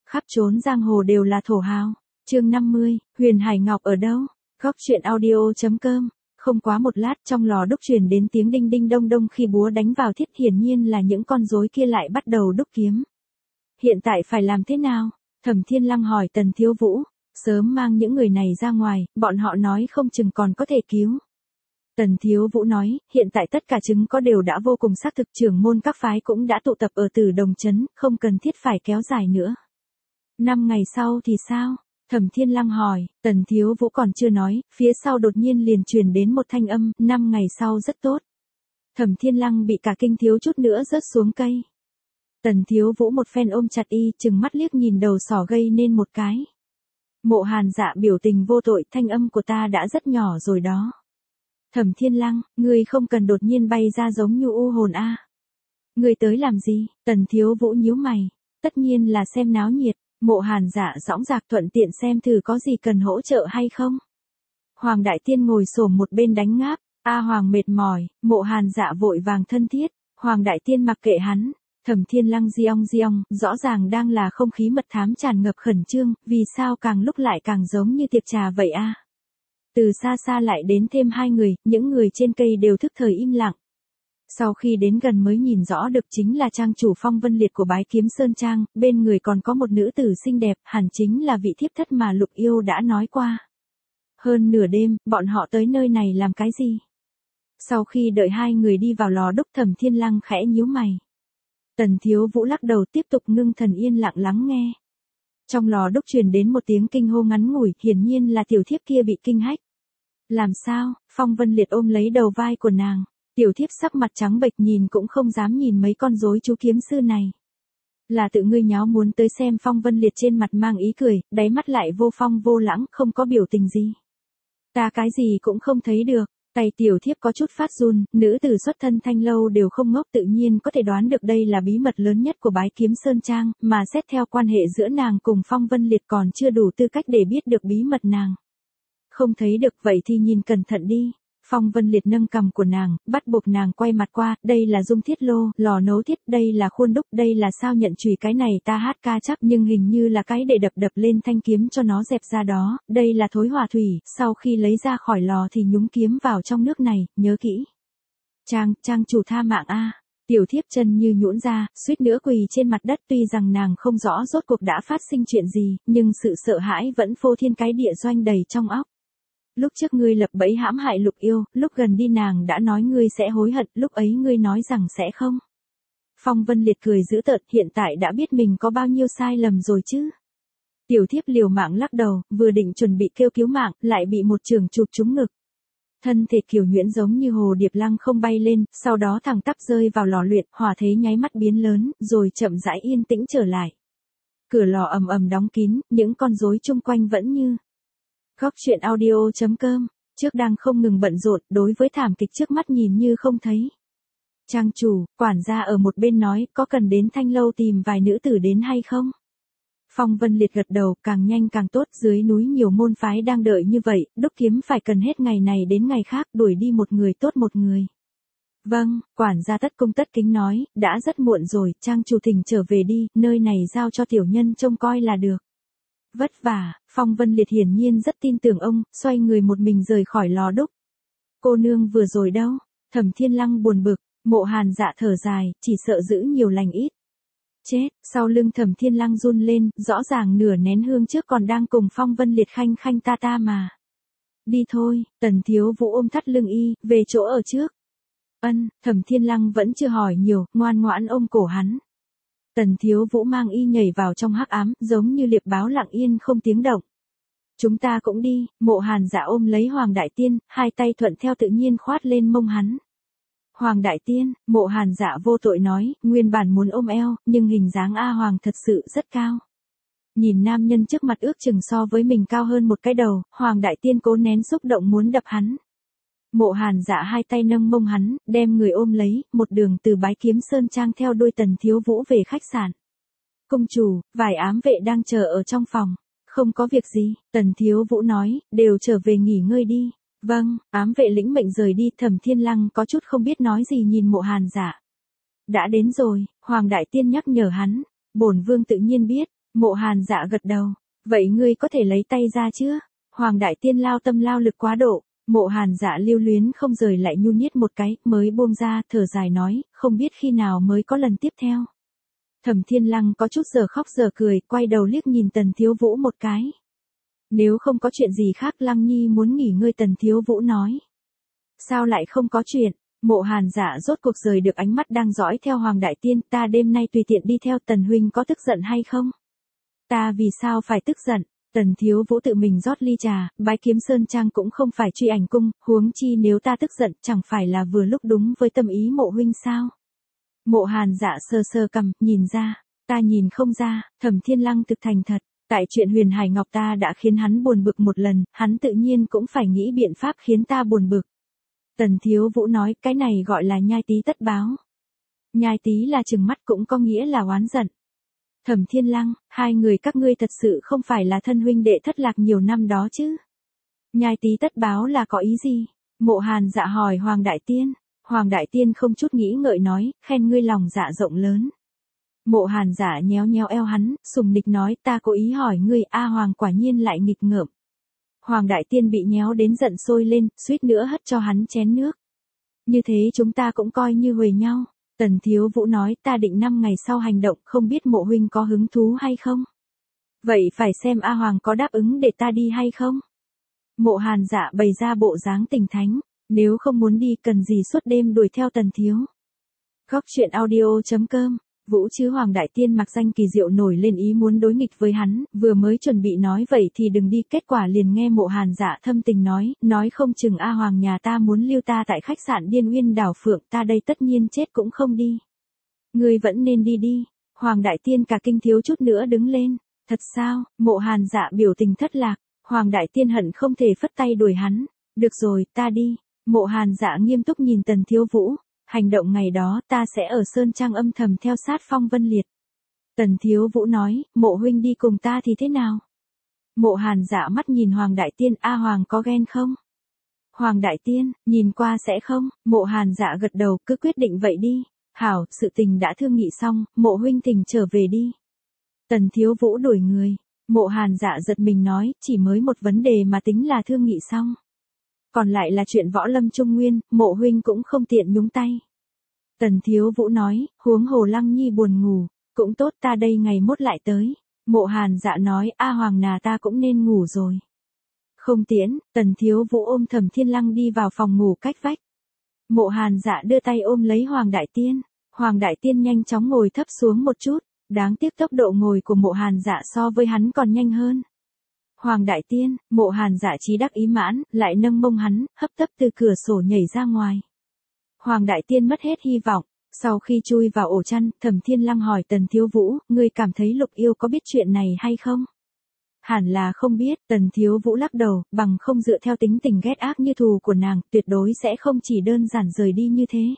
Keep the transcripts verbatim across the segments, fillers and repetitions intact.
Khắp trốn giang hồ đều là thổ hào. Chương năm mươi, Huyền Hải Ngọc ở đâu? Góc truyện audio chấm com. Không quá một lát trong lò đúc truyền đến tiếng đinh đinh đông đông khi búa đánh vào thiết, hiển nhiên là những con rối kia lại bắt đầu đúc kiếm. Hiện tại phải làm thế nào? Thẩm Thiên Lăng hỏi Tần Thiếu Vũ. Sớm mang những người này ra ngoài, bọn họ nói không chừng còn có thể cứu. Tần Thiếu Vũ nói, hiện tại tất cả chứng có đều đã vô cùng xác thực, trưởng môn các phái cũng đã tụ tập ở Tử Đồng Trấn, không cần thiết phải kéo dài nữa. Năm ngày sau thì sao? Thẩm Thiên Lăng hỏi, Tần Thiếu Vũ còn chưa nói, phía sau đột nhiên liền truyền đến một thanh âm, năm ngày sau rất tốt. Thẩm Thiên Lăng bị cả kinh thiếu chút nữa rớt xuống cây. Tần Thiếu Vũ một phen ôm chặt y, chừng mắt liếc nhìn đầu sỏ gây nên một cái. Mộ Hàn Dạ biểu tình vô tội, thanh âm của ta đã rất nhỏ rồi đó. Thẩm Thiên Lăng, ngươi không cần đột nhiên bay ra giống như u hồn a. Ngươi tới làm gì? Tần Thiếu Vũ nhíu mày. Tất nhiên là xem náo nhiệt. Mộ Hàn Dạ dõng dạc thuận tiện xem thử có gì cần hỗ trợ hay không. Hoàng Đại Tiên ngồi xổm một bên đánh ngáp. A Hoàng mệt mỏi. Mộ Hàn Dạ vội vàng thân thiết. Hoàng Đại Tiên mặc kệ hắn. Thẩm Thiên Lăng giong giong, rõ ràng đang là không khí mật thám tràn ngập khẩn trương, vì sao càng lúc lại càng giống như tiệc trà vậy a? Từ xa xa lại đến thêm hai người, những người trên cây đều thức thời im lặng. Sau khi đến gần mới nhìn rõ được chính là trang chủ Phong Vân Liệt của Bái Kiếm Sơn Trang, bên người còn có một nữ tử xinh đẹp, hẳn chính là vị thiếp thất mà Lục Yêu đã nói qua. Hơn nửa đêm, bọn họ tới nơi này làm cái gì? Sau khi đợi hai người đi vào lò đúc, Thẩm Thiên Lăng khẽ nhíu mày. Tần Thiếu Vũ lắc đầu tiếp tục ngưng thần yên lặng lắng nghe. Trong lò đúc truyền đến một tiếng kinh hô ngắn ngủi, hiển nhiên là tiểu thiếp kia bị kinh hách. Làm sao? Phong Vân Liệt ôm lấy đầu vai của nàng. Tiểu thiếp sắc mặt trắng bệch nhìn cũng không dám nhìn mấy con rối chú kiếm sư này. Là tự ngươi nháo muốn tới xem. Phong Vân Liệt trên mặt mang ý cười, đáy mắt lại vô phong vô lãng, không có biểu tình gì. Ta cái gì cũng không thấy được. Tay tiểu thiếp có chút phát run, nữ tử xuất thân Thanh Lâu đều không ngốc, tự nhiên có thể đoán được đây là bí mật lớn nhất của Bái Kiếm Sơn Trang, mà xét theo quan hệ giữa nàng cùng Phong Vân Liệt còn chưa đủ tư cách để biết được bí mật nàng. Không thấy được vậy thì nhìn cẩn thận đi. Phong Vân Liệt nâng cằm của nàng, bắt buộc nàng quay mặt qua, đây là dung thiết lô, lò nấu thiết, đây là khuôn đúc, đây là sao nhận chùy, cái này ta hát ca chắc nhưng hình như là cái để đập đập lên thanh kiếm cho nó dẹp ra đó, đây là thối hỏa thủy, sau khi lấy ra khỏi lò thì nhúng kiếm vào trong nước này, nhớ kỹ. Trang, trang chủ tha mạng a. Tiểu thiếp chân như nhũn ra, suýt nữa quỳ trên mặt đất, tuy rằng nàng không rõ rốt cuộc đã phát sinh chuyện gì, nhưng sự sợ hãi vẫn phô thiên cái địa doanh đầy trong óc. Lúc trước ngươi lập bẫy hãm hại Lục Yêu, lúc gần đi nàng đã nói ngươi sẽ hối hận, lúc ấy ngươi nói rằng sẽ không. Phong Vân Liệt cười dữ tợn, hiện tại đã biết mình có bao nhiêu sai lầm rồi chứ. Tiểu thiếp liều mạng lắc đầu, vừa định chuẩn bị kêu cứu mạng, lại bị một chưởng chụp trúng ngực. Thân thể kiều nhuyễn giống như hồ điệp lăng không bay lên, sau đó thẳng tắp rơi vào lò luyện, hỏa thế nháy mắt biến lớn, rồi chậm rãi yên tĩnh trở lại. Cửa lò ầm ầm đóng kín, những con rối chung quanh vẫn như Góc truyện audio chấm com, trước đang không ngừng bận rộn, đối với thảm kịch trước mắt nhìn như không thấy. Trang chủ, quản gia ở một bên nói, có cần đến Thanh Lâu tìm vài nữ tử đến hay không? Phong Vân Liệt gật đầu, càng nhanh càng tốt, dưới núi nhiều môn phái đang đợi như vậy, đúc kiếm phải cần hết ngày này đến ngày khác, đuổi đi một người tốt một người. Vâng, quản gia tất cung tất kính nói, đã rất muộn rồi, trang chủ thỉnh trở về đi, nơi này giao cho tiểu nhân trông coi là được. Vất vả, Phong Vân Liệt hiển nhiên rất tin tưởng ông, xoay người một mình rời khỏi lò đúc. Cô nương vừa rồi đâu? Thẩm Thiên Lăng buồn bực, Mộ Hàn Dạ thở dài, chỉ sợ giữ nhiều lành ít. Chết, sau lưng Thẩm Thiên Lăng run lên, rõ ràng nửa nén hương trước còn đang cùng Phong Vân Liệt khanh khanh ta ta mà. Đi thôi, Tần Thiếu Vũ ôm thắt lưng y, về chỗ ở trước. Ân, Thẩm Thiên Lăng vẫn chưa hỏi nhiều, ngoan ngoãn ôm cổ hắn. Tần Thiếu Vũ mang y nhảy vào trong hắc ám, giống như liệp báo lặng yên không tiếng động. Chúng ta cũng đi. Mộ Hàn Dạ ôm lấy Hoàng Đại Tiên, hai tay thuận theo tự nhiên khoát lên mông hắn. Hoàng Đại Tiên, Mộ Hàn Dạ vô tội nói, nguyên bản muốn ôm eo, nhưng hình dáng A Hoàng thật sự rất cao. Nhìn nam nhân trước mặt ước chừng so với mình cao hơn một cái đầu, Hoàng Đại Tiên cố nén xúc động muốn đập hắn. Mộ Hàn Dạ hai tay nâng mông hắn, đem người ôm lấy, một đường từ Bái Kiếm Sơn Trang theo đuôi Tần Thiếu Vũ về khách sạn. Công chủ, vài ám vệ đang chờ ở trong phòng. Không có việc gì, Tần Thiếu Vũ nói, đều trở về nghỉ ngơi đi. Vâng, ám vệ lĩnh mệnh rời đi. Thẩm Thiên Lăng có chút không biết nói gì nhìn Mộ Hàn Dạ. Đã đến rồi, Hoàng Đại Tiên nhắc nhở hắn. Bổn vương tự nhiên biết. Mộ Hàn Dạ gật đầu. Vậy ngươi có thể lấy tay ra chưa? Hoàng Đại Tiên lao tâm lao lực quá độ. Mộ Hàn Dạ lưu luyến không rời lại nhu nhiết một cái, mới buông ra, thở dài nói, không biết khi nào mới có lần tiếp theo. Thẩm Thiên Lăng có chút giờ khóc giờ cười, quay đầu liếc nhìn Tần Thiếu Vũ một cái. Nếu không có chuyện gì khác Lăng Nhi muốn nghỉ ngơi, Tần Thiếu Vũ nói. Sao lại không có chuyện? Mộ Hàn Dạ rốt cuộc rời được ánh mắt đang dõi theo Hoàng Đại Tiên, ta đêm nay tùy tiện đi theo Tần huynh có tức giận hay không? Ta vì sao phải tức giận? Tần Thiếu Vũ tự mình rót ly trà, Bái Kiếm Sơn Trang cũng không phải truy ảnh cung, huống chi nếu ta tức giận chẳng phải là vừa lúc đúng với tâm ý mộ huynh sao? Mộ Hàn Dạ sơ sơ cằm, nhìn ra, ta nhìn không ra, Thẩm Thiên Lăng thực thành thật, tại chuyện Huyền Hải Ngọc ta đã khiến hắn buồn bực một lần, hắn tự nhiên cũng phải nghĩ biện pháp khiến ta buồn bực. Tần Thiếu Vũ nói, cái này gọi là nhai tí tất báo. Nhai tí là trừng mắt cũng có nghĩa là oán giận. Thẩm Thiên Lăng, hai người các ngươi thật sự không phải là thân huynh đệ thất lạc nhiều năm đó chứ? Nhai tí tất báo là có ý gì? Mộ Hàn Dạ hỏi Hoàng Đại Tiên. Hoàng Đại Tiên không chút nghĩ ngợi nói, khen ngươi lòng dạ rộng lớn. Mộ Hàn Dạ nhéo nhéo eo hắn, sùng nịch nói, ta cố ý hỏi ngươi, a Hoàng quả nhiên lại nghịch ngợm. Hoàng Đại Tiên bị nhéo đến giận sôi lên, suýt nữa hất cho hắn chén nước. Như thế chúng ta cũng coi như huề nhau. Tần Thiếu Vũ nói, ta định năm ngày sau hành động, không biết mộ huynh có hứng thú hay không? Vậy phải xem A Hoàng có đáp ứng để ta đi hay không? Mộ Hàn Dạ bày ra bộ dáng tỉnh thánh, nếu không muốn đi cần gì suốt đêm đuổi theo Tần Thiếu. Góc truyện audio chấm com. Vũ chứ Hoàng Đại Tiên mặc danh kỳ diệu nổi lên ý muốn đối nghịch với hắn, vừa mới chuẩn bị nói vậy thì đừng đi, kết quả liền nghe Mộ Hàn Dạ thâm tình nói, nói không chừng A Hoàng nhà ta muốn lưu ta tại khách sạn Điên Uyên Đảo Phượng, ta đây tất nhiên chết cũng không đi. Ngươi vẫn nên đi đi. Hoàng Đại Tiên cả kinh thiếu chút nữa đứng lên. Thật sao? Mộ Hàn Dạ biểu tình thất lạc. Hoàng Đại Tiên hận không thể phất tay đuổi hắn. Được rồi, ta đi. Mộ Hàn Dạ nghiêm túc nhìn Tần Thiếu Vũ. Hành động ngày đó ta sẽ ở Sơn Trang âm thầm theo sát Phong Vân Liệt. Tần Thiếu Vũ nói, mộ huynh đi cùng ta thì thế nào? Mộ Hàn Dạ mắt nhìn Hoàng Đại Tiên, A Hoàng có ghen không? Hoàng Đại Tiên, nhìn qua sẽ không? Mộ Hàn Dạ gật đầu, cứ quyết định vậy đi. Hảo, sự tình đã thương nghị xong, mộ huynh tình trở về đi. Tần Thiếu Vũ đuổi người. Mộ Hàn Dạ giật mình nói, chỉ mới một vấn đề mà tính là thương nghị xong. Còn lại là chuyện võ lâm trung nguyên, mộ huynh cũng không tiện nhúng tay. Tần Thiếu Vũ nói, huống hồ Lăng Nhi buồn ngủ, cũng tốt ta đây ngày mốt lại tới. Mộ Hàn Dạ nói, A Hoàng nà ta cũng nên ngủ rồi. Không tiễn, Tần Thiếu Vũ ôm Thẩm Thiên Lăng đi vào phòng ngủ cách vách. Mộ Hàn Dạ đưa tay ôm lấy Hoàng Đại Tiên. Hoàng Đại Tiên nhanh chóng ngồi thấp xuống một chút, đáng tiếc tốc độ ngồi của Mộ Hàn Dạ so với hắn còn nhanh hơn. Hoàng Đại Tiên, Mộ Hàn Dạ chí đắc ý mãn, lại nâng mông hắn, hấp tấp từ cửa sổ nhảy ra ngoài. Hoàng Đại Tiên mất hết hy vọng, sau khi chui vào ổ chăn, Thẩm Thiên Lăng hỏi Tần Thiếu Vũ, ngươi cảm thấy Lục Yêu có biết chuyện này hay không? Hẳn là không biết, Tần Thiếu Vũ lắc đầu, bằng không dựa theo tính tình ghét ác như thù của nàng, tuyệt đối sẽ không chỉ đơn giản rời đi như thế.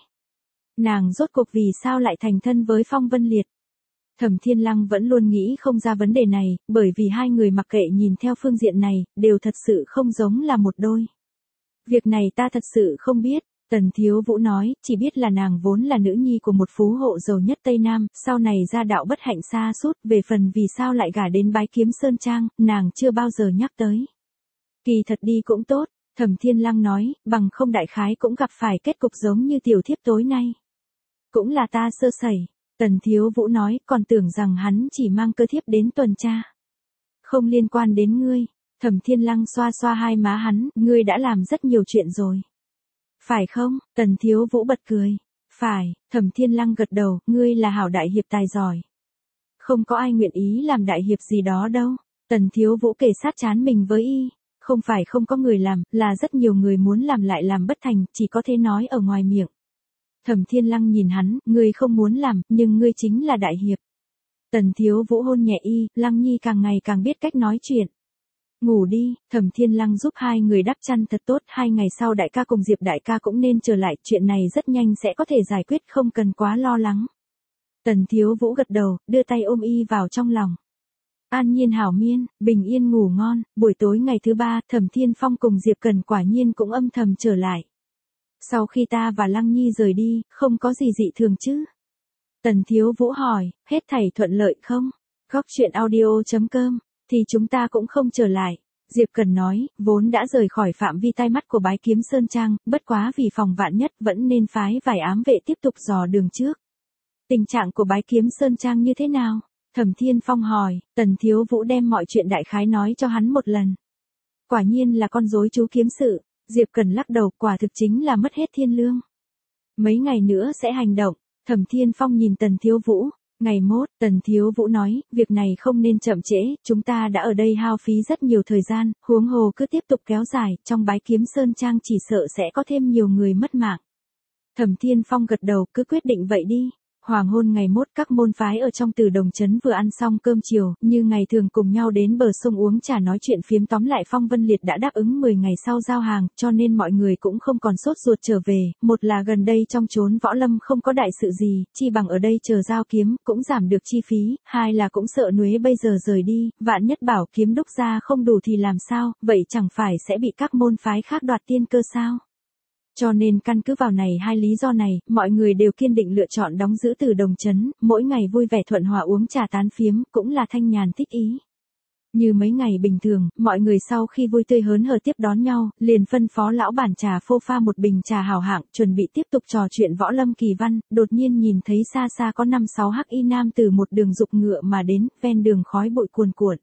Nàng rốt cuộc vì sao lại thành thân với Phong Vân Liệt? Thẩm Thiên Lăng vẫn luôn nghĩ không ra vấn đề này, bởi vì hai người mặc kệ nhìn theo phương diện này, đều thật sự không giống là một đôi. Việc này ta thật sự không biết, Tần Thiếu Vũ nói, chỉ biết là nàng vốn là nữ nhi của một phú hộ giàu nhất Tây Nam, sau này gia đạo bất hạnh xa sút, về phần vì sao lại gả đến Bái Kiếm Sơn Trang, nàng chưa bao giờ nhắc tới. Kỳ thật đi cũng tốt, Thẩm Thiên Lăng nói, bằng không đại khái cũng gặp phải kết cục giống như tiểu thiếp tối nay. Cũng là ta sơ sẩy. Tần Thiếu Vũ nói, còn tưởng rằng hắn chỉ mang cơ thiếp đến tuần tra. Không liên quan đến ngươi. Thẩm Thiên Lăng xoa xoa hai má hắn, ngươi đã làm rất nhiều chuyện rồi. Phải không? Tần Thiếu Vũ bật cười. Phải, Thẩm Thiên Lăng gật đầu, ngươi là hảo đại hiệp tài giỏi. Không có ai nguyện ý làm đại hiệp gì đó đâu. Tần Thiếu Vũ kề sát chán mình với y. Không phải không có người làm, là rất nhiều người muốn làm lại làm bất thành, chỉ có thể nói ở ngoài miệng. Thẩm Thiên Lăng nhìn hắn, ngươi không muốn làm, nhưng ngươi chính là đại hiệp. Tần Thiếu Vũ hôn nhẹ y, Lăng Nhi càng ngày càng biết cách nói chuyện. Ngủ đi, Thẩm Thiên Lăng giúp hai người đắp chăn thật tốt, hai ngày sau đại ca cùng Diệp đại ca cũng nên trở lại, chuyện này rất nhanh sẽ có thể giải quyết, không cần quá lo lắng. Tần Thiếu Vũ gật đầu, đưa tay ôm y vào trong lòng. An nhiên hảo miên, bình yên ngủ ngon, buổi tối ngày thứ ba, Thẩm Thiên Phong cùng Diệp Cần quả nhiên cũng âm thầm trở lại. Sau khi ta và Lăng Nhi rời đi, không có gì dị thường chứ? Tần Thiếu Vũ hỏi, hết thảy thuận lợi không? Góc chuyện audio chấm com, thì chúng ta cũng không trở lại. Diệp Cần nói, vốn đã rời khỏi phạm vi tai mắt của Bái Kiếm Sơn Trang, bất quá vì phòng vạn nhất vẫn nên phái vài ám vệ tiếp tục dò đường trước. Tình trạng của Bái Kiếm Sơn Trang như thế nào? Thẩm Thiên Phong hỏi. Tần Thiếu Vũ đem mọi chuyện đại khái nói cho hắn một lần. Quả nhiên là con rối chú kiếm sự. Diệp Cần lắc đầu, quả thực chính là mất hết thiên lương. Mấy ngày nữa sẽ hành động. Thẩm Thiên Phong nhìn Tần Thiếu Vũ. Ngày mốt, Tần Thiếu Vũ nói, việc này không nên chậm trễ, chúng ta đã ở đây hao phí rất nhiều thời gian, huống hồ cứ tiếp tục kéo dài, trong Bái Kiếm Sơn Trang chỉ sợ sẽ có thêm nhiều người mất mạng. Thẩm Thiên Phong gật đầu, cứ quyết định vậy đi. Hoàng hôn ngày mốt, các môn phái ở trong Từ Đồng trấn vừa ăn xong cơm chiều, như ngày thường cùng nhau đến bờ sông uống trà nói chuyện phiếm, tóm lại Phong Vân Liệt đã đáp ứng mười ngày sau giao hàng, cho nên mọi người cũng không còn sốt ruột trở về, một là gần đây trong chốn võ lâm không có đại sự gì, chi bằng ở đây chờ giao kiếm, cũng giảm được chi phí, hai là cũng sợ Nuế bây giờ rời đi, vạn nhất bảo kiếm đúc ra không đủ thì làm sao, vậy chẳng phải sẽ bị các môn phái khác đoạt tiên cơ sao? Cho nên căn cứ vào này hai lý do này, mọi người đều kiên định lựa chọn đóng giữ Từ Đồng trấn, mỗi ngày vui vẻ thuận hòa uống trà tán phiếm, cũng là thanh nhàn thích ý. Như mấy ngày bình thường, mọi người sau khi vui tươi hớn hở tiếp đón nhau, liền phân phó lão bản trà phô pha một bình trà hào hạng, chuẩn bị tiếp tục trò chuyện võ lâm kỳ văn, đột nhiên nhìn thấy xa xa có năm sáu hắc y nam từ một đường dục ngựa mà đến, ven đường khói bụi cuồn cuộn.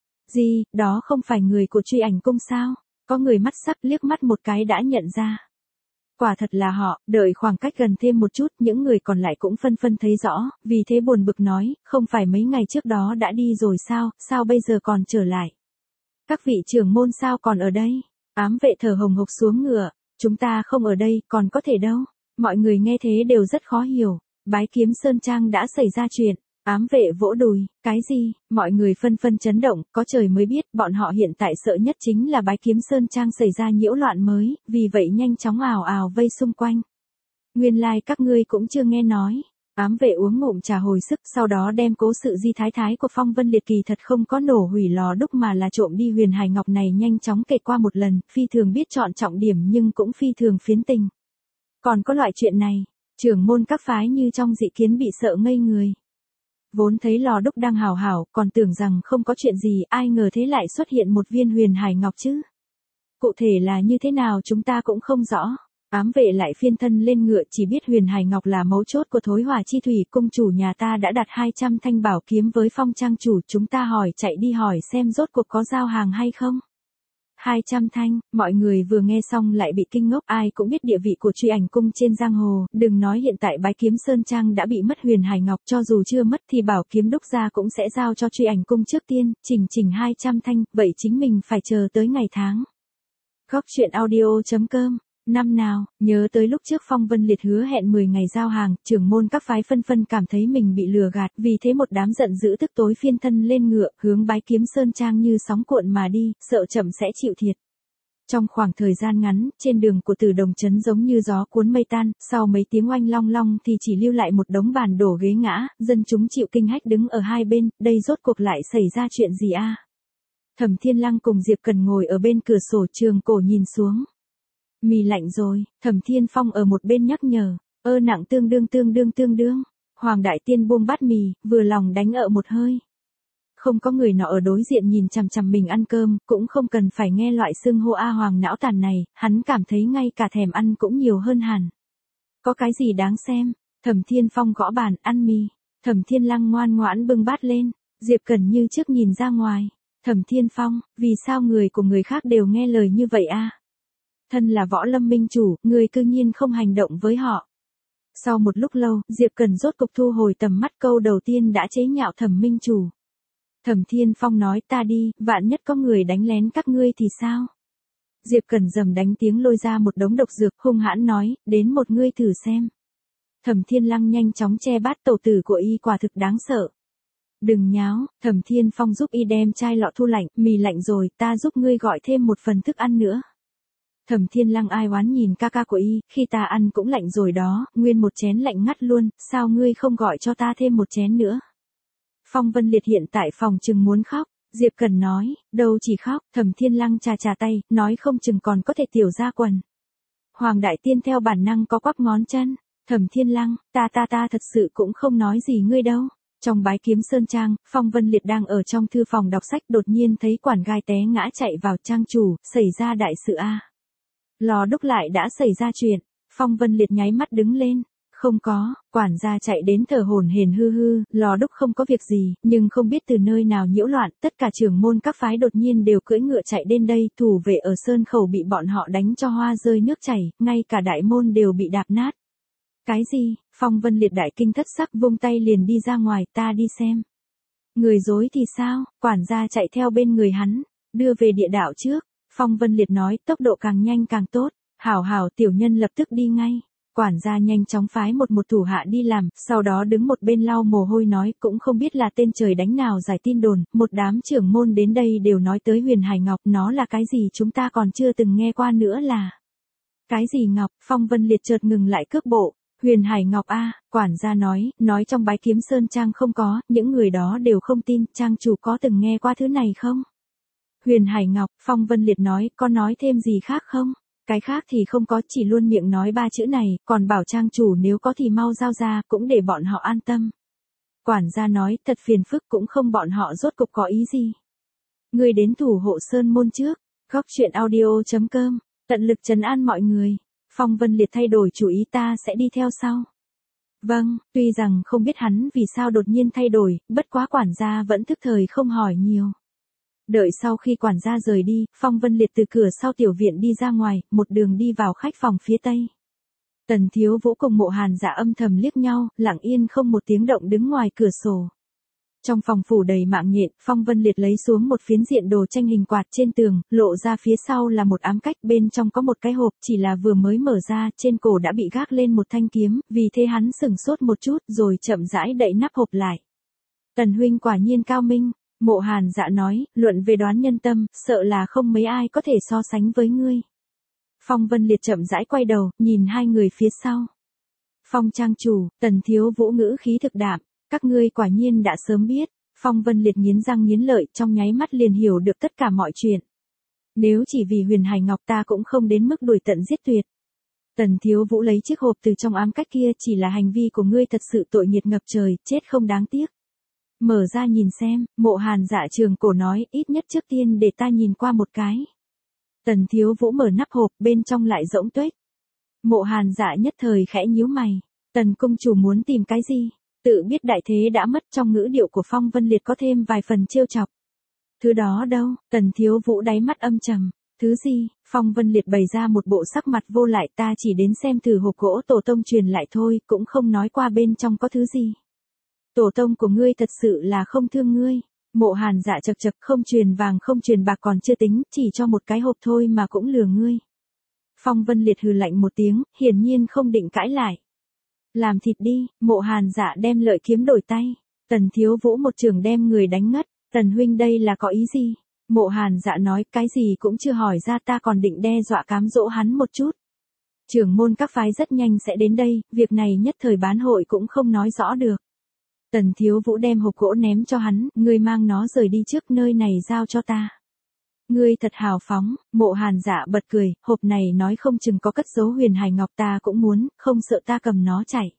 Gì, đó không phải người của Truy Ảnh Cung sao? Có người mắt sắc liếc mắt một cái đã nhận ra. Quả thật là họ, đợi khoảng cách gần thêm một chút, những người còn lại cũng phân phân thấy rõ, vì thế buồn bực nói, không phải mấy ngày trước đó đã đi rồi sao, sao bây giờ còn trở lại? Các vị trưởng môn sao còn ở đây? Ám vệ thở hồng hộc xuống ngựa, chúng ta không ở đây, còn có thể đâu. Mọi người nghe thế đều rất khó hiểu, Bái Kiếm Sơn Trang đã xảy ra chuyện. Ám vệ vỗ đùi, cái gì? Mọi người phân phân chấn động, có trời mới biết, bọn họ hiện tại sợ nhất chính là Bái Kiếm Sơn Trang xảy ra nhiễu loạn mới, vì vậy nhanh chóng ào ào vây xung quanh. Nguyên lai like các ngươi cũng chưa nghe nói. Ám vệ uống ngụm trà hồi sức, sau đó đem cố sự di thái thái của Phong Vân Liệt kỳ thật không có nổ hủy lò đúc mà là trộm đi huyền hài ngọc này nhanh chóng kể qua một lần, phi thường biết chọn trọng điểm nhưng cũng phi thường phiến tình. Còn có loại chuyện này, trưởng môn các phái như trong dị kiến bị sợ ngây người. Vốn thấy lò đúc đang hào hảo, còn tưởng rằng không có chuyện gì, ai ngờ thế lại xuất hiện một viên huyền hải ngọc chứ. Cụ thể là như thế nào chúng ta cũng không rõ. Ám vệ lại phiên thân lên ngựa, chỉ biết huyền hải ngọc là mấu chốt của Thối Hỏa Chi Thủy, cung chủ nhà ta đã đặt hai trăm thanh bảo kiếm với Phong trang chủ, chúng ta hỏi chạy đi hỏi xem rốt cuộc có giao hàng hay không. hai trăm thanh, mọi người vừa nghe xong lại bị kinh ngốc, ai cũng biết địa vị của Truy Ảnh Cung trên giang hồ, đừng nói hiện tại Bái Kiếm Sơn Trang đã bị mất huyền hải ngọc, cho dù chưa mất thì bảo kiếm đúc ra cũng sẽ giao cho Truy Ảnh Cung trước tiên, chỉnh chỉnh hai trăm thanh, vậy chính mình phải chờ tới ngày tháng. Góc chuyện audio chấm com. Năm nào, nhớ tới lúc trước Phong Vân Liệt hứa hẹn mười ngày giao hàng, trưởng môn các phái phân phân cảm thấy mình bị lừa gạt, vì thế một đám giận dữ tức tối phiên thân lên ngựa, hướng Bái Kiếm Sơn Trang như sóng cuộn mà đi, sợ chậm sẽ chịu thiệt. Trong khoảng thời gian ngắn, trên đường của Từ Đồng trấn giống như gió cuốn mây tan, sau mấy tiếng oanh long long thì chỉ lưu lại một đống bàn đổ ghế ngã, dân chúng chịu kinh hách đứng ở hai bên, đây rốt cuộc lại xảy ra chuyện gì a? Thẩm Thiên Lăng cùng Diệp Cần ngồi ở bên cửa sổ trường cổ nhìn xuống. Mì lạnh rồi, Thẩm Thiên Phong ở một bên nhắc nhở, ơ nặng tương đương tương đương tương đương. Hoàng Đại Tiên buông bát mì, vừa lòng đánh ợ một hơi. Không có người nọ ở đối diện nhìn chằm chằm mình ăn cơm, cũng không cần phải nghe loại xưng hô a hoàng não tàn này, hắn cảm thấy ngay cả thèm ăn cũng nhiều hơn hẳn. Có cái gì đáng xem? Thẩm Thiên Phong gõ bàn, ăn mì. Thẩm Thiên Lăng ngoan ngoãn bưng bát lên, Diệp Cần như trước nhìn ra ngoài. Thẩm Thiên Phong, vì sao người của người khác đều nghe lời như vậy a? Thân là võ lâm minh chủ, người cư nhiên không hành động với họ. Sau một lúc lâu, Diệp Cần rốt cục thu hồi tầm mắt, câu đầu tiên đã chế nhạo Thẩm minh chủ. Thẩm Thiên Phong nói, ta đi, vạn nhất có người đánh lén các ngươi thì sao? Diệp Cần dầm đánh tiếng lôi ra một đống độc dược, hung hãn nói, đến một ngươi thử xem. Thẩm Thiên Lăng nhanh chóng che bát, tổ tử của y quả thực đáng sợ. Đừng nháo, Thẩm Thiên Phong giúp y đem chai lọ thu lạnh, mì lạnh rồi, ta giúp ngươi gọi thêm một phần thức ăn nữa. Thẩm Thiên Lăng ai oán nhìn ca ca của y, khi ta ăn cũng lạnh rồi đó, nguyên một chén lạnh ngắt luôn, sao ngươi không gọi cho ta thêm một chén nữa? Phong Vân Liệt hiện tại phòng chừng muốn khóc, Diệp Cần nói, đâu chỉ khóc, Thẩm Thiên Lăng chà chà tay, nói không chừng còn có thể tiểu ra quần. Hoàng Đại Tiên theo bản năng có quắp ngón chân, Thẩm Thiên Lăng, ta ta ta thật sự cũng không nói gì ngươi đâu. Trong Bái Kiếm Sơn Trang, Phong Vân Liệt đang ở trong thư phòng đọc sách, đột nhiên thấy quản gai té ngã chạy vào. Trang chủ, xảy ra đại sự a. Lò đúc lại đã xảy ra chuyện. Phong Vân Liệt nháy mắt đứng lên. Không có, quản gia chạy đến thở hổn hển hư hư, lò đúc không có việc gì, nhưng không biết từ nơi nào nhiễu loạn, tất cả trưởng môn các phái đột nhiên đều cưỡi ngựa chạy đến đây, thủ vệ ở sơn khẩu bị bọn họ đánh cho hoa rơi nước chảy, ngay cả đại môn đều bị đạp nát. Cái gì? Phong Vân Liệt đại kinh thất sắc, vung tay liền đi ra ngoài, ta đi xem. Người dối thì sao? Quản gia chạy theo bên người hắn, đưa về địa đạo trước. Phong Vân Liệt nói, tốc độ càng nhanh càng tốt. Hảo hảo, tiểu nhân lập tức đi ngay. Quản gia nhanh chóng phái một một thủ hạ đi làm, sau đó đứng một bên lau mồ hôi nói, cũng không biết là tên trời đánh nào giải tin đồn, một đám trưởng môn đến đây đều nói tới Huyền Hải Ngọc, nó là cái gì chúng ta còn chưa từng nghe qua nữa là. Cái gì Ngọc? Phong Vân Liệt chợt ngừng lại cước bộ. Huyền Hải Ngọc a, quản gia nói, nói trong Bái Kiếm Sơn Trang không có, những người đó đều không tin, trang chủ có từng nghe qua thứ này không? Huyền Hải Ngọc, Phong Vân Liệt nói, có nói thêm gì khác không? Cái khác thì không có, chỉ luôn miệng nói ba chữ này, còn bảo trang chủ nếu có thì mau giao ra, cũng để bọn họ an tâm. Quản gia nói, thật phiền phức, cũng không bọn họ rốt cục có ý gì. Người đến thủ hộ sơn môn trước, góc truyện audio chấm com, tận lực trấn an mọi người. Phong Vân Liệt thay đổi chủ ý, ta sẽ đi theo sau. Vâng, tuy rằng không biết hắn vì sao đột nhiên thay đổi, bất quá quản gia vẫn thức thời không hỏi nhiều. Đợi sau khi quản gia rời đi, Phong Vân Liệt từ cửa sau tiểu viện đi ra ngoài, một đường đi vào khách phòng phía tây. Tần Thiếu Vũ cùng Mộ Hàn Dạ âm thầm liếc nhau, lặng yên không một tiếng động đứng ngoài cửa sổ. Trong phòng phủ đầy mạng nhện, Phong Vân Liệt lấy xuống một phiến diện đồ tranh hình quạt trên tường, lộ ra phía sau là một ám cách, bên trong có một cái hộp, chỉ là vừa mới mở ra, trên cổ đã bị gác lên một thanh kiếm, vì thế hắn sửng sốt một chút, rồi chậm rãi đậy nắp hộp lại. Tần huynh quả nhiên cao minh, Mộ Hàn Dạ nói, luận về đoán nhân tâm, sợ là không mấy ai có thể so sánh với ngươi. Phong Vân Liệt chậm rãi quay đầu, nhìn hai người phía sau. Phong trang chủ, Tần Thiếu Vũ ngữ khí thực đạm. Các ngươi quả nhiên đã sớm biết. Phong Vân Liệt nghiến răng nghiến lợi, trong nháy mắt liền hiểu được tất cả mọi chuyện. Nếu chỉ vì Huyền Hải Ngọc ta cũng không đến mức đuổi tận giết tuyệt. Tần Thiếu Vũ lấy chiếc hộp từ trong ám cách kia, chỉ là hành vi của ngươi thật sự tội nghiệt ngập trời, chết không đáng tiếc. Mở ra nhìn xem, Mộ Hàn Dạ trường cổ nói, ít nhất trước tiên để ta nhìn qua một cái. Tần Thiếu Vũ mở nắp hộp, bên trong lại rỗng tuếch. Mộ Hàn Dạ nhất thời khẽ nhíu mày. Tần công chủ muốn tìm cái gì? Tự biết đại thế đã mất, trong ngữ điệu của Phong Vân Liệt có thêm vài phần trêu chọc. Thứ đó đâu? Tần Thiếu Vũ đáy mắt âm trầm. Thứ gì? Phong Vân Liệt bày ra một bộ sắc mặt vô lại, ta chỉ đến xem thử hộp gỗ tổ tông truyền lại thôi, cũng không nói qua bên trong có thứ gì. Tổ tông của ngươi thật sự là không thương ngươi. Mộ Hàn Dạ chật chật, không truyền vàng không truyền bạc còn chưa tính, chỉ cho một cái hộp thôi mà cũng lừa ngươi. Phong Vân Liệt hừ lạnh một tiếng, hiển nhiên không định cãi lại. Làm thịt đi, Mộ Hàn Dạ đem lợi kiếm đổi tay. Tần Thiếu Vũ một trường đem người đánh ngất. Tần huynh đây là có ý gì? Mộ Hàn Dạ nói, cái gì cũng chưa hỏi ra, ta còn định đe dọa cám dỗ hắn một chút. Trưởng môn các phái rất nhanh sẽ đến đây, việc này nhất thời bán hội cũng không nói rõ được. Tần Thiếu Vũ đem hộp gỗ ném cho hắn, ngươi mang nó rời đi trước, nơi này giao cho ta. Ngươi thật hào phóng. Mộ Hàn Dạ bật cười, hộp này nói không chừng có cất giấu Huyền Hải Ngọc, ta cũng muốn, không sợ ta cầm nó chạy.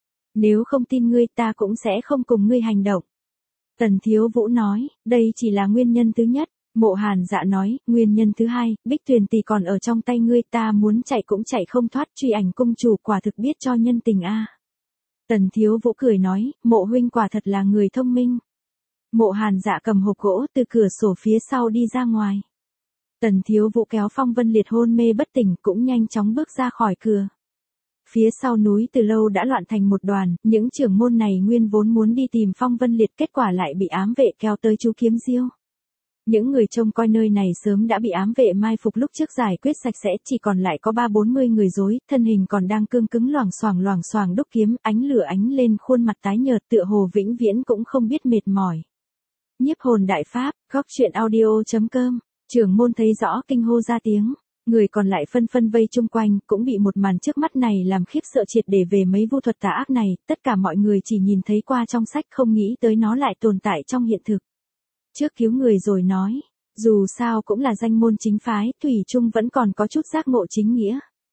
Nếu không tin ngươi ta cũng sẽ không cùng ngươi hành động. Tần Thiếu Vũ nói, đây chỉ là nguyên nhân thứ nhất. Mộ Hàn Dạ nói, nguyên nhân thứ hai, Bích Tuyền tỷ còn ở trong tay ngươi, ta muốn chạy cũng chạy không thoát, Truy Ảnh cung chủ quả thực biết cho nhân tình a. Tần Thiếu Vũ cười nói, Mộ huynh quả thật là người thông minh. Mộ Hàn Dạ cầm hộp gỗ từ cửa sổ phía sau đi ra ngoài. Tần Thiếu Vũ kéo Phong Vân Liệt hôn mê bất tỉnh, cũng nhanh chóng bước ra khỏi cửa. Phía sau núi từ lâu đã loạn thành một đoàn, những trưởng môn này nguyên vốn muốn đi tìm Phong Vân Liệt, kết quả lại bị ám vệ kéo tới chú Kiếm Diêu. Những người trông coi nơi này sớm đã bị ám vệ mai phục lúc trước giải quyết sạch sẽ, chỉ còn lại có ba bốn mươi người rối, thân hình còn đang cương cứng loảng xoảng loảng xoảng đúc kiếm, ánh lửa ánh lên khuôn mặt tái nhợt, tựa hồ vĩnh viễn cũng không biết mệt mỏi. Nhiếp hồn đại pháp, góc truyện audio chấm com. Trưởng môn thấy rõ kinh hô ra tiếng, người còn lại phân phân vây chung quanh, cũng bị một màn trước mắt này làm khiếp sợ triệt để về mấy vu thuật tà ác này, tất cả mọi người chỉ nhìn thấy qua trong sách không nghĩ tới nó lại tồn tại trong hiện thực. Trước cứu người rồi nói, dù sao cũng là danh môn chính phái, thủy chung vẫn còn có chút giác ngộ chính nghĩa.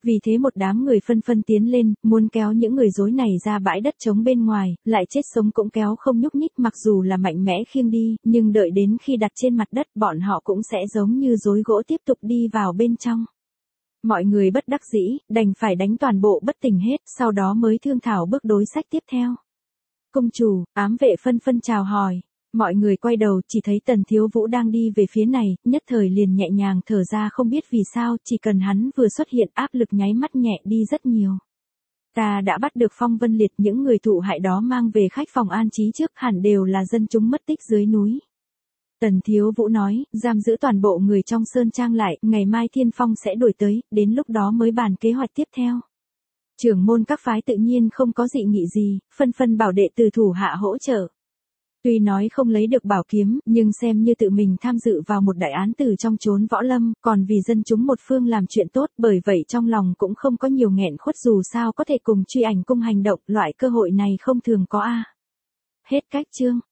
Vì thế một đám người phân phân tiến lên, muốn kéo những người rối này ra bãi đất trống bên ngoài, lại chết sống cũng kéo không nhúc nhích, mặc dù là mạnh mẽ khiêng đi, nhưng đợi đến khi đặt trên mặt đất bọn họ cũng sẽ giống như rối gỗ tiếp tục đi vào bên trong. Mọi người bất đắc dĩ, đành phải đánh toàn bộ bất tỉnh hết, sau đó mới thương thảo bước đối sách tiếp theo. Cung chủ, ám vệ phân phân chào hỏi. Mọi người quay đầu chỉ thấy Tần Thiếu Vũ đang đi về phía này, nhất thời liền nhẹ nhàng thở ra, không biết vì sao, chỉ cần hắn vừa xuất hiện áp lực nháy mắt nhẹ đi rất nhiều. Ta đã bắt được Phong Vân Liệt, những người thụ hại đó mang về khách phòng an trí trước, hẳn đều là dân chúng mất tích dưới núi. Tần Thiếu Vũ nói, giam giữ toàn bộ người trong sơn trang lại, ngày mai Thiên Phong sẽ đuổi tới, đến lúc đó mới bàn kế hoạch tiếp theo. Trưởng môn các phái tự nhiên không có dị nghị gì, phân phân bảo đệ tử thủ hạ hỗ trợ. Tuy nói không lấy được bảo kiếm, nhưng xem như tự mình tham dự vào một đại án tử trong chốn võ lâm, còn vì dân chúng một phương làm chuyện tốt, bởi vậy trong lòng cũng không có nhiều nghẹn khuất, dù sao có thể cùng Truy Ảnh cung hành động, loại cơ hội này không thường có a. Hết cách chương.